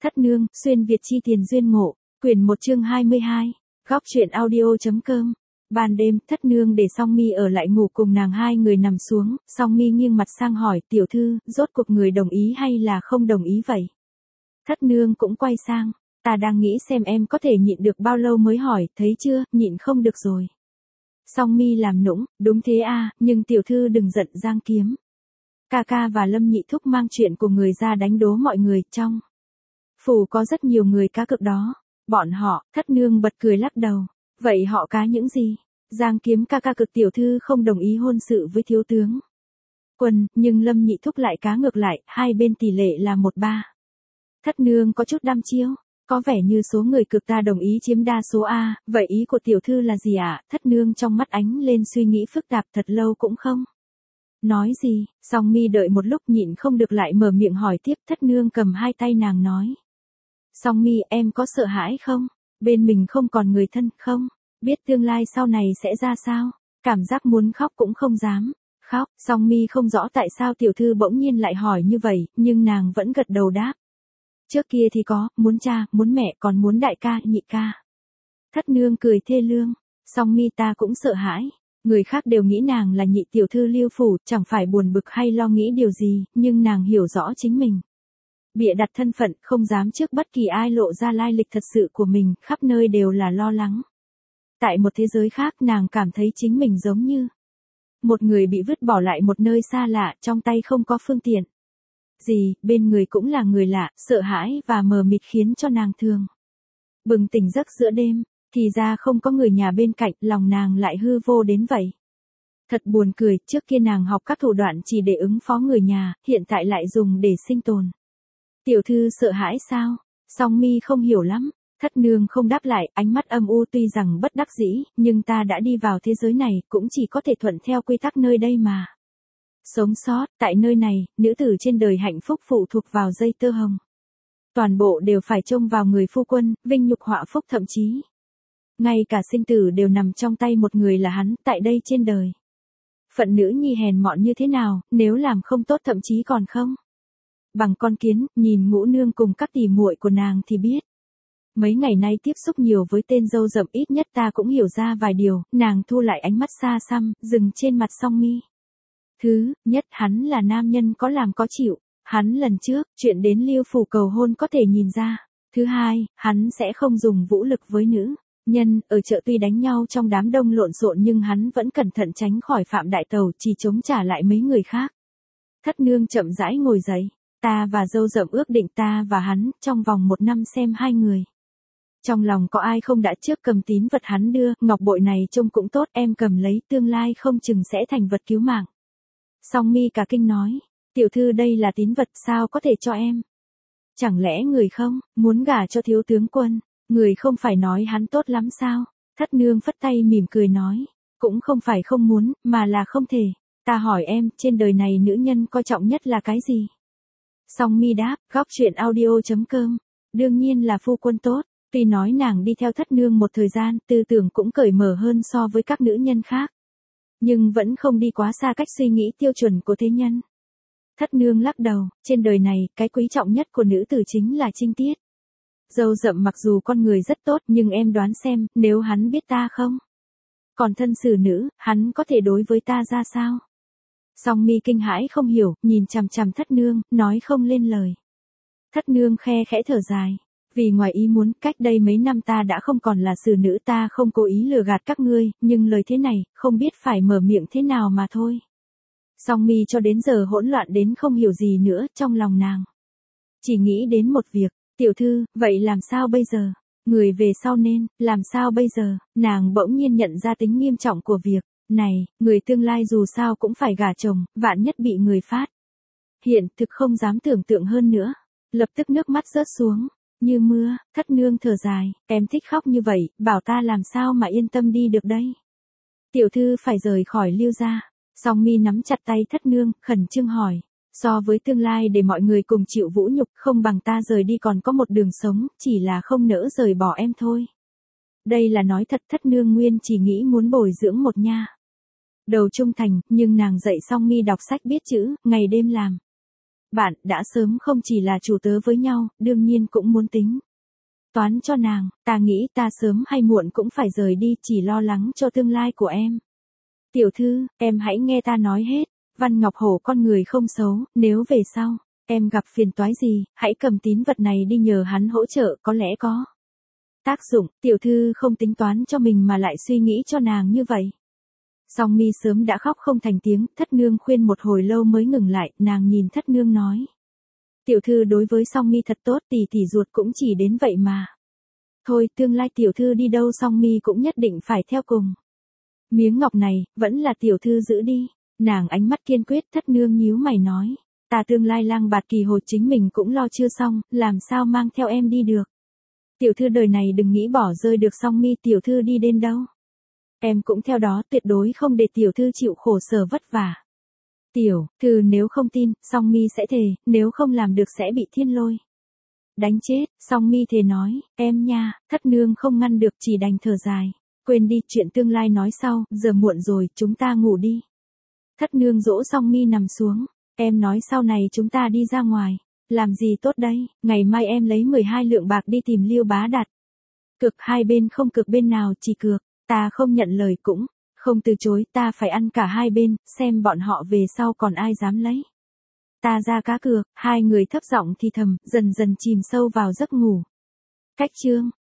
Thất nương, xuyên Việt chi tiền duyên ngộ, quyển 1 chương 22, góc truyện audio.com. Ban đêm, Thất nương để Song Mi ở lại ngủ cùng nàng, hai người nằm xuống, Song Mi nghiêng mặt sang hỏi, tiểu thư, rốt cuộc người đồng ý hay là không đồng ý vậy? Thất nương cũng quay sang, ta đang nghĩ xem em có thể nhịn được bao lâu mới hỏi, thấy chưa, nhịn không được rồi. Song Mi làm nũng, đúng thế à, nhưng tiểu thư đừng giận giang kiếm. Ca ca và Lâm Nhị Thúc mang chuyện của người ra đánh đố mọi người, trong phủ có rất nhiều người cá cược đó. Bọn họ, Thất nương bật cười lắc đầu. Vậy họ cá những gì? Giang kiếm ca ca cực tiểu thư không đồng ý hôn sự với thiếu tướng Quân, nhưng Lâm Nhị Thúc lại cá ngược lại, hai bên tỷ lệ là 1-3. Thất nương có chút đăm chiêu. Có vẻ như số người cực ta đồng ý chiếm đa số A, vậy ý của tiểu thư là gì ạ? Thất nương trong mắt ánh lên suy nghĩ phức tạp, thật lâu cũng không nói gì. Song Mi đợi một lúc nhịn không được lại mở miệng hỏi tiếp. Thất nương cầm hai tay nàng nói. Song Mi, em có sợ hãi không? Bên mình không còn người thân, không biết tương lai sau này sẽ ra sao? Cảm giác muốn khóc cũng không dám khóc. Song Mi không rõ tại sao tiểu thư bỗng nhiên lại hỏi như vậy, nhưng nàng vẫn gật đầu đáp. Trước kia thì có, muốn cha, muốn mẹ, còn muốn đại ca, nhị ca. Thất nương cười thê lương. Song Mi, ta cũng sợ hãi. Người khác đều nghĩ nàng là nhị tiểu thư Lưu phủ, chẳng phải buồn bực hay lo nghĩ điều gì, nhưng nàng hiểu rõ chính mình. Bịa đặt thân phận, không dám trước bất kỳ ai lộ ra lai lịch thật sự của mình, khắp nơi đều là lo lắng. Tại một thế giới khác, nàng cảm thấy chính mình giống như một người bị vứt bỏ lại một nơi xa lạ, trong tay không có phương tiện gì, bên người cũng là người lạ, sợ hãi và mờ mịt khiến cho nàng thường bừng tỉnh giấc giữa đêm, thì ra không có người nhà bên cạnh, lòng nàng lại hư vô đến vậy. Thật buồn cười, trước kia nàng học các thủ đoạn chỉ để ứng phó người nhà, hiện tại lại dùng để sinh tồn. Tiểu thư sợ hãi sao? Song Mi không hiểu lắm. Thất nương không đáp lại, ánh mắt âm u, tuy rằng bất đắc dĩ, nhưng ta đã đi vào thế giới này, cũng chỉ có thể thuận theo quy tắc nơi đây mà sống sót. Tại nơi này, nữ tử trên đời hạnh phúc phụ thuộc vào dây tơ hồng. Toàn bộ đều phải trông vào người phu quân, vinh nhục họa phúc, thậm chí ngay cả sinh tử đều nằm trong tay một người là hắn. Tại đây trên đời, phận nữ nhi hèn mọn như thế nào, nếu làm không tốt thậm chí còn không bằng con kiến. Nhìn Ngũ nương cùng các tỉ muội của nàng thì biết. Mấy ngày nay tiếp xúc nhiều với tên dâu rậm, ít nhất ta cũng hiểu ra vài điều. Nàng thu lại ánh mắt xa xăm, dừng trên mặt Song Mi. Thứ nhất, hắn là nam nhân có làm có chịu. Hắn lần trước, chuyện đến Lưu phủ cầu hôn có thể nhìn ra. Thứ hai, hắn sẽ không dùng vũ lực với nữ nhân. Ở chợ tuy đánh nhau trong đám đông lộn xộn nhưng hắn vẫn cẩn thận tránh khỏi phạm đại tẩu, chỉ chống trả lại mấy người khác. Thất nương chậm rãi ngồi dậy. Ta và dâu rậm ước định ta và hắn, trong vòng 1 năm xem hai người trong lòng có ai không đã trước cầm tín vật hắn đưa, ngọc bội này trông cũng tốt, em cầm lấy, tương lai không chừng sẽ thành vật cứu mạng. Song Mi cả kinh nói, tiểu thư đây là tín vật, sao có thể cho em? Chẳng lẽ người không muốn gả cho thiếu tướng Quân? Người không phải nói hắn tốt lắm sao? Thất nương phất tay mỉm cười nói, cũng không phải không muốn, mà là không thể. Ta hỏi em, trên đời này nữ nhân coi trọng nhất là cái gì? Song Mi đáp, góc truyện audio.com. Đương nhiên là phu quân tốt. Tuy nói nàng đi theo thất nương một thời gian, tư tưởng cũng cởi mở hơn so với các nữ nhân khác. Nhưng vẫn không đi quá xa cách suy nghĩ tiêu chuẩn của thế nhân. Thất nương lắc đầu, trên đời này, cái quý trọng nhất của nữ tử chính là trinh tiết. Dâu rậm mặc dù con người rất tốt, nhưng em đoán xem, nếu hắn biết ta không còn thân xử nữ, hắn có thể đối với ta ra sao? Song Mi kinh hãi không hiểu, nhìn chằm chằm thất nương, nói không lên lời. Thất nương khe khẽ thở dài. Vì ngoài ý muốn, cách đây mấy năm ta đã không còn là xử nữ, ta không cố ý lừa gạt các ngươi, nhưng lời thế này, không biết phải mở miệng thế nào mà thôi. Song Mi cho đến giờ hỗn loạn đến không hiểu gì nữa, trong lòng nàng chỉ nghĩ đến một việc, tiểu thư, vậy làm sao bây giờ? Người về sau nên, làm sao bây giờ? Nàng bỗng nhiên nhận ra tính nghiêm trọng của việc này, người tương lai dù sao cũng phải gả chồng, vạn nhất bị người phát hiện, thực không dám tưởng tượng hơn nữa. Lập tức nước mắt rớt xuống như mưa. Thất nương thở dài, em thích khóc như vậy, bảo ta làm sao mà yên tâm đi được đây? Tiểu thư phải rời khỏi Lưu gia. Song Mi nắm chặt tay thất nương, khẩn trương hỏi, so với tương lai để mọi người cùng chịu vũ nhục, không bằng ta rời đi còn có một đường sống, chỉ là không nỡ rời bỏ em thôi. Đây là nói thật. Thất nương nguyên chỉ nghĩ muốn bồi dưỡng một nha đầu trung thành, nhưng nàng dạy Song Mi đọc sách biết chữ, ngày đêm làm Bạn đã sớm không chỉ là chủ tớ với nhau, đương nhiên cũng muốn tính toán cho nàng, ta nghĩ ta sớm hay muộn cũng phải rời đi, chỉ lo lắng cho tương lai của em. Tiểu thư, em hãy nghe ta nói hết, Văn Ngọc Hổ con người không xấu, nếu về sau, em gặp phiền toái gì, hãy cầm tín vật này đi nhờ hắn hỗ trợ, có lẽ có tác dụng. Tiểu thư không tính toán cho mình mà lại suy nghĩ cho nàng như vậy. Song Mi sớm đã khóc không thành tiếng, Thất Nương khuyên một hồi lâu mới ngừng lại, nàng nhìn Thất Nương nói. Tiểu thư đối với Song Mi thật tốt, tỷ tỷ ruột cũng chỉ đến vậy mà. Thôi, tương lai tiểu thư đi đâu Song Mi cũng nhất định phải theo cùng. Miếng ngọc này, vẫn là tiểu thư giữ đi. Nàng ánh mắt kiên quyết. Thất Nương nhíu mày nói. Ta tương lai lang bạt kỳ hồ chính mình cũng lo chưa xong, làm sao mang theo em đi được. Tiểu thư đời này đừng nghĩ bỏ rơi được Song Mi, tiểu thư đi đến đâu. Em cũng theo đó, tuyệt đối không để tiểu thư chịu khổ sở vất vả. Tiểu thư nếu không tin, Song Mi sẽ thề, nếu không làm được sẽ bị thiên lôi đánh chết. Song Mi thề nói, em nha. Thất Nương không ngăn được, chỉ đành thở dài. Quên đi, chuyện tương lai nói sau, giờ muộn rồi, chúng ta ngủ đi. Thất Nương dỗ Song Mi nằm xuống. Em nói sau này chúng ta đi ra ngoài. Làm gì tốt đây, ngày mai em lấy 12 lượng bạc đi tìm Liêu Bá Đạt. Cược hai bên không cược bên nào chỉ cược. Ta không nhận lời cũng không từ chối, ta phải ăn cả hai bên, xem bọn họ về sau còn ai dám lấy. Ta ra cá cược. Hai người thấp giọng thì thầm, dần dần chìm sâu vào giấc ngủ. Cách chương